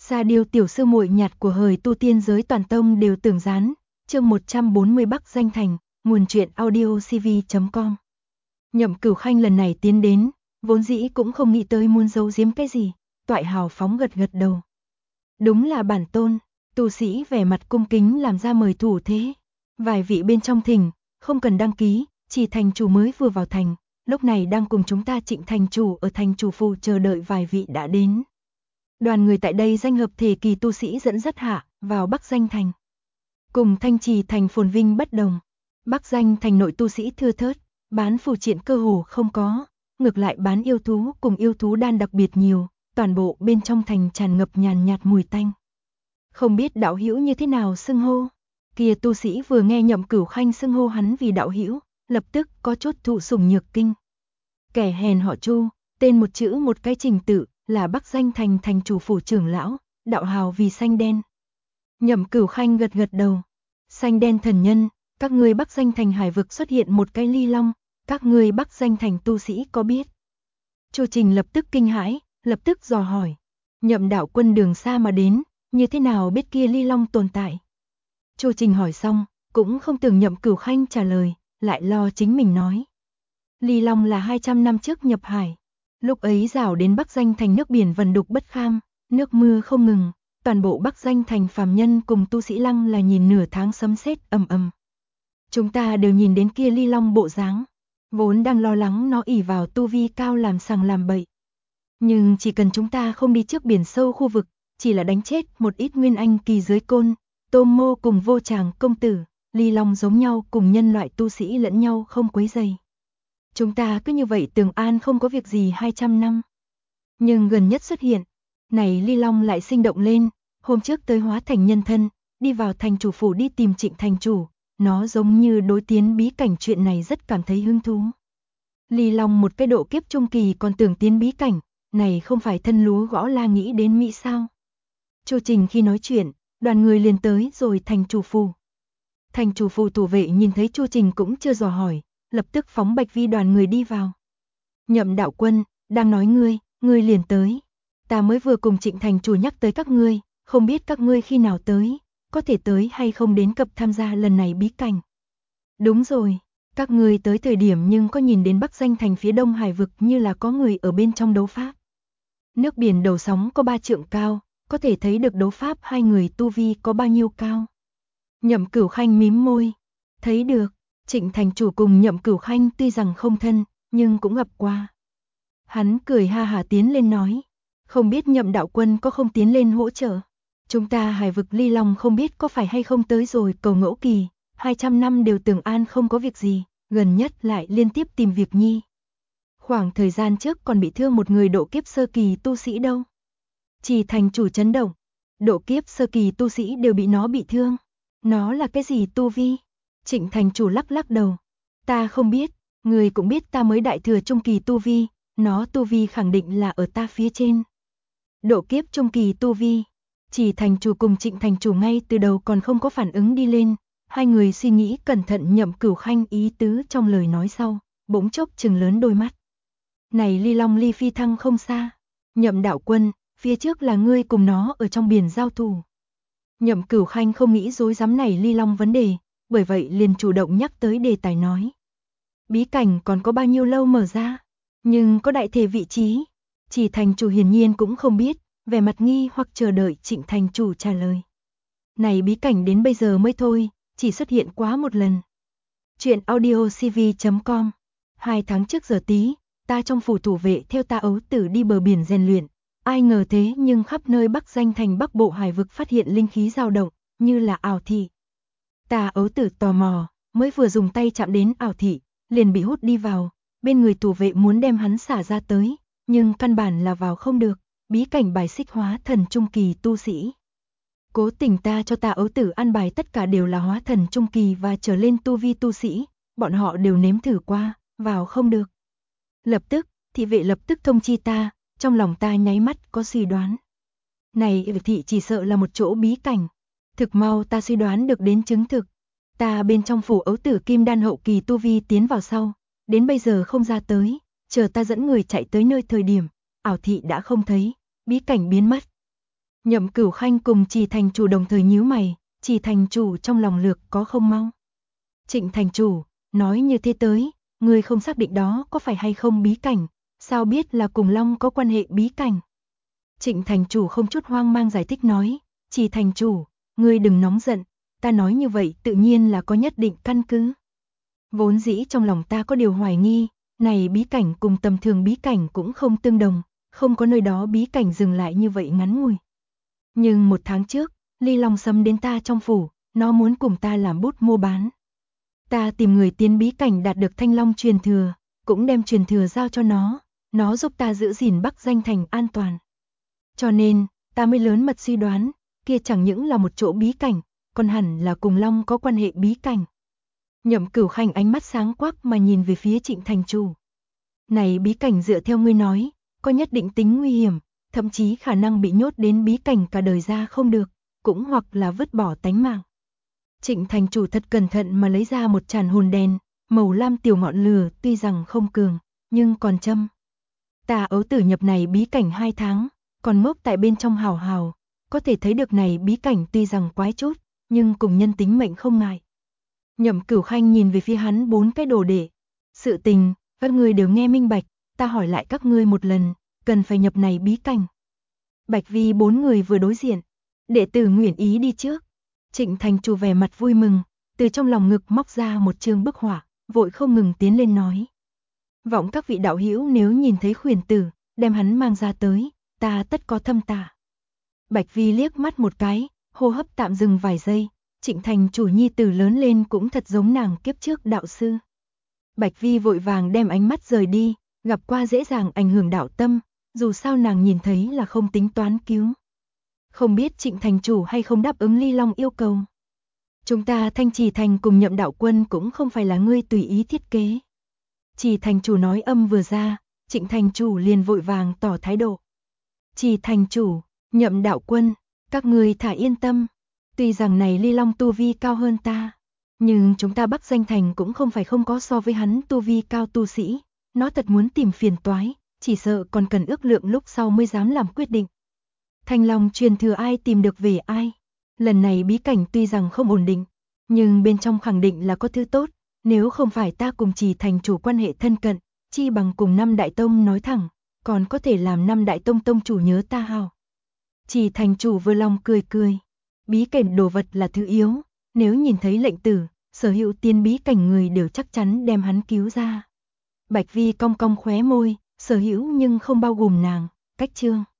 Sa Điêu tiểu sư muội nhạt của hời tu tiên giới toàn tông đều tưởng gián, chương 140 Bắc Danh Thành, nguồn truyện audiocv.com. Nhậm Cửu Khanh lần này tiến đến, vốn dĩ cũng không nghĩ tới muốn giấu giếm cái gì, toại hào phóng gật gật đầu. Đúng là bản tôn, tu sĩ vẻ mặt cung kính làm ra mời thủ thế. Vài vị bên trong thỉnh, không cần đăng ký, chỉ thành chủ mới vừa vào thành, lúc này đang cùng chúng ta Trịnh thành chủ ở thành chủ phủ chờ đợi vài vị đã đến. Đoàn người tại đây danh hợp thể kỳ tu sĩ dẫn dắt hạ vào Bắc Danh Thành. Cùng Thanh Trì thành phồn vinh bất đồng, Bắc Danh Thành nội tu sĩ thưa thớt, bán phù triện cơ hồ không có, ngược lại bán yêu thú cùng yêu thú đan đặc biệt nhiều, toàn bộ bên trong thành tràn ngập nhàn nhạt mùi tanh. Không biết đạo hữu như thế nào xưng hô? Kia tu sĩ vừa nghe Nhậm Cửu Khanh xưng hô hắn vì đạo hữu, lập tức có chút thụ sủng nhược kinh. Kẻ hèn họ Chu, tên một chữ một cái trình tự, là Bắc Danh Thành thành chủ phủ trưởng lão, đạo hào vì xanh đen. Nhậm Cửu Khanh gật gật đầu. Xanh đen thần nhân, các ngươi Bắc Danh Thành hải vực xuất hiện một cái ly long, các ngươi Bắc Danh Thành tu sĩ có biết? Chu Trình lập tức kinh hãi, lập tức dò hỏi. Nhậm đạo quân đường xa mà đến, như thế nào biết kia ly long tồn tại? Chu Trình hỏi xong, cũng không tưởng Nhậm Cửu Khanh trả lời, lại lo chính mình nói. Ly long là 200 năm trước nhập hải. Lúc ấy rảo đến Bắc Danh Thành nước biển vần đục bất kham, nước mưa không ngừng, toàn bộ Bắc Danh Thành phàm nhân cùng tu sĩ lăng là nhìn nửa tháng sấm sét ầm ầm. Chúng ta đều nhìn đến kia ly long bộ dáng, vốn đang lo lắng nó ỷ vào tu vi cao làm sằng làm bậy. Nhưng chỉ cần chúng ta không đi trước biển sâu khu vực, chỉ là đánh chết một ít nguyên anh kỳ dưới côn, Tôm Mô cùng Vô Tràng công tử, ly long giống nhau cùng nhân loại tu sĩ lẫn nhau không quấy rầy. Chúng ta cứ như vậy tường an không có việc gì 200 năm. Nhưng gần nhất xuất hiện, này ly long lại sinh động lên, hôm trước tới hóa thành nhân thân, đi vào thành chủ phủ đi tìm Trịnh thành chủ, nó giống như đối tiến bí cảnh chuyện này rất cảm thấy hứng thú. Ly long một cái độ kiếp trung kỳ còn tưởng tiến bí cảnh, này không phải thân lúa gõ la nghĩ đến Mỹ sao? Chu Trình khi nói chuyện, đoàn người liền tới rồi thành chủ phủ. Thành chủ phủ thủ vệ nhìn thấy Chu Trình cũng chưa dò hỏi, lập tức phóng Bạch Vi đoàn người đi vào. Nhậm đạo quân, đang nói ngươi liền tới. Ta mới vừa cùng Trịnh thành chủ nhắc tới các ngươi, không biết các ngươi khi nào tới, có thể tới hay không đến cập tham gia lần này bí cảnh. Đúng rồi, các ngươi tới thời điểm nhưng có nhìn đến Bắc Danh Thành phía đông hải vực như là có người ở bên trong đấu pháp. Nước biển đầu sóng có 3 trượng cao, có thể thấy được đấu pháp hai người tu vi có bao nhiêu cao. Nhậm Cửu Khanh mím môi, thấy được. Trịnh thành chủ cùng Nhậm Cửu Khanh tuy rằng không thân, nhưng cũng gặp qua. Hắn cười ha hả tiến lên nói, không biết Nhậm đạo quân có không tiến lên hỗ trợ. Chúng ta hải vực ly long không biết có phải hay không tới rồi cầu ngẫu kỳ, 200 năm đều tưởng an không có việc gì, gần nhất lại liên tiếp tìm việc nhi. Khoảng thời gian trước còn bị thương một người độ kiếp sơ kỳ tu sĩ đâu. Chỉ thành chủ chấn động, độ kiếp sơ kỳ tu sĩ đều bị nó bị thương. Nó là cái gì tu vi? Trịnh thành chủ lắc lắc đầu. Ta không biết, người cũng biết ta mới đại thừa trung kỳ tu vi, nó tu vi khẳng định là ở ta phía trên. Độ kiếp trung kỳ tu vi, chỉ thành chủ cùng Trịnh thành chủ ngay từ đầu còn không có phản ứng đi lên, hai người suy nghĩ cẩn thận Nhậm Cửu Khanh ý tứ trong lời nói sau, bỗng chốc trừng lớn đôi mắt. Này ly long ly phi thăng không xa, Nhậm đạo quân, phía trước là ngươi cùng nó ở trong biển giao thủ. Nhậm Cửu Khanh không nghĩ rối rắm này ly long vấn đề, bởi vậy liền chủ động nhắc tới đề tài nói. Bí cảnh còn có bao nhiêu lâu mở ra, nhưng có đại thể vị trí, chỉ thành chủ hiển nhiên cũng không biết, vẻ mặt nghi hoặc chờ đợi Trịnh thành chủ trả lời. Này bí cảnh đến bây giờ mới thôi, chỉ xuất hiện quá một lần. Chuyện audiocv.com. 2 tháng trước giờ tí, ta trong phủ thủ vệ theo ta ấu tử đi bờ biển rèn luyện, ai ngờ thế nhưng khắp nơi Bắc Danh Thành Bắc Bộ hải vực phát hiện linh khí dao động, như là ảo thị. Ta ấu tử tò mò, mới vừa dùng tay chạm đến ảo thị, liền bị hút đi vào, bên người thủ vệ muốn đem hắn xả ra tới, nhưng căn bản là vào không được, bí cảnh bài xích hóa thần trung kỳ tu sĩ. Cố tình ta cho ta ấu tử ăn bài tất cả đều là hóa thần trung kỳ và trở lên tu vi tu sĩ, bọn họ đều nếm thử qua, vào không được. Lập tức, thị vệ lập tức thông chi ta, trong lòng ta nháy mắt có suy đoán. Này thị chỉ sợ là một chỗ bí cảnh. Thực mau ta suy đoán được đến chứng thực. Ta bên trong phủ ấu tử kim đan hậu kỳ tu vi tiến vào sau, đến bây giờ không ra tới, chờ ta dẫn người chạy tới nơi thời điểm, ảo thị đã không thấy, bí cảnh biến mất. Nhậm Cửu Khanh cùng Trì thành chủ đồng thời nhíu mày, Trì thành chủ trong lòng lược có không mau. Trịnh thành chủ, nói như thế tới, ngươi không xác định đó có phải hay không bí cảnh, sao biết là cùng Long có quan hệ bí cảnh. Trịnh thành chủ không chút hoang mang giải thích nói, Trì thành chủ, ngươi đừng nóng giận, ta nói như vậy tự nhiên là có nhất định căn cứ. Vốn dĩ trong lòng ta có điều hoài nghi, này bí cảnh cùng tầm thường bí cảnh cũng không tương đồng, không có nơi đó bí cảnh dừng lại như vậy ngắn ngủi. Nhưng 1 tháng trước, Ly Long Sấm đến ta trong phủ, nó muốn cùng ta làm bút mua bán. Ta tìm người tiến bí cảnh đạt được Thanh Long truyền thừa, cũng đem truyền thừa giao cho nó giúp ta giữ gìn Bắc Danh Thành an toàn. Cho nên, ta mới lớn mật suy đoán, kia chẳng những là một chỗ bí cảnh, còn hẳn là cùng Long có quan hệ bí cảnh. Nhậm Cửu Khanh ánh mắt sáng quắc mà nhìn về phía Trịnh thành chủ. Này bí cảnh dựa theo ngươi nói, có nhất định tính nguy hiểm, thậm chí khả năng bị nhốt đến bí cảnh cả đời ra không được, cũng hoặc là vứt bỏ tánh mạng. Trịnh thành chủ thật cẩn thận mà lấy ra một tràn hồn đèn, màu lam tiểu ngọn lửa tuy rằng không cường, nhưng còn châm. Ta ấu tử nhập này bí cảnh 2 tháng, còn ngốc tại bên trong hào hào, có thể thấy được này bí cảnh tuy rằng quái chút, nhưng cùng nhân tính mệnh không ngại. Nhậm Cửu Khanh nhìn về phía hắn 4 cái đồ đệ. Sự tình, các ngươi đều nghe minh bạch, ta hỏi lại các ngươi một lần, cần phải nhập này bí cảnh. Bạch Vi 4 người vừa đối diện, đệ tử nguyện ý đi trước. Trịnh thành chủ vẻ mặt vui mừng, từ trong lòng ngực móc ra một chương bức họa, vội không ngừng tiến lên nói. Vọng các vị đạo hữu nếu nhìn thấy khuyển tử, đem hắn mang ra tới, ta tất có thâm tạ. Bạch Vi liếc mắt một cái, hô hấp tạm dừng vài giây, Trịnh thành chủ nhi tử lớn lên cũng thật giống nàng kiếp trước đạo sư. Bạch Vi vội vàng đem ánh mắt rời đi, gặp qua dễ dàng ảnh hưởng đạo tâm, dù sao nàng nhìn thấy là không tính toán cứu. Không biết Trịnh thành chủ hay không đáp ứng Ly Long yêu cầu. Chúng ta Thanh Trì thành cùng Nhậm đạo quân cũng không phải là ngươi tùy ý thiết kế. Trì thành chủ nói âm vừa ra, Trịnh thành chủ liền vội vàng tỏ thái độ. Trì thành chủ, Nhậm đạo quân, các ngươi thả yên tâm. Tuy rằng này Ly Long tu vi cao hơn ta, nhưng chúng ta Bắc Danh Thành cũng không phải không có so với hắn tu vi cao tu sĩ. Nó thật muốn tìm phiền toái, chỉ sợ còn cần ước lượng lúc sau mới dám làm quyết định. Thanh Long truyền thừa ai tìm được về ai. Lần này bí cảnh tuy rằng không ổn định, nhưng bên trong khẳng định là có thứ tốt. Nếu không phải ta cùng Trì thành chủ quan hệ thân cận, chi bằng cùng 5 đại tông nói thẳng, còn có thể làm 5 đại tông tông chủ nhớ ta hào. Trì thành chủ vừa lòng cười cười. Bí cảnh đồ vật là thứ yếu, nếu nhìn thấy lệnh tử, sở hữu tiên bí cảnh người đều chắc chắn đem hắn cứu ra. Bạch Vi cong cong khóe môi, sở hữu nhưng không bao gồm nàng, cách chương.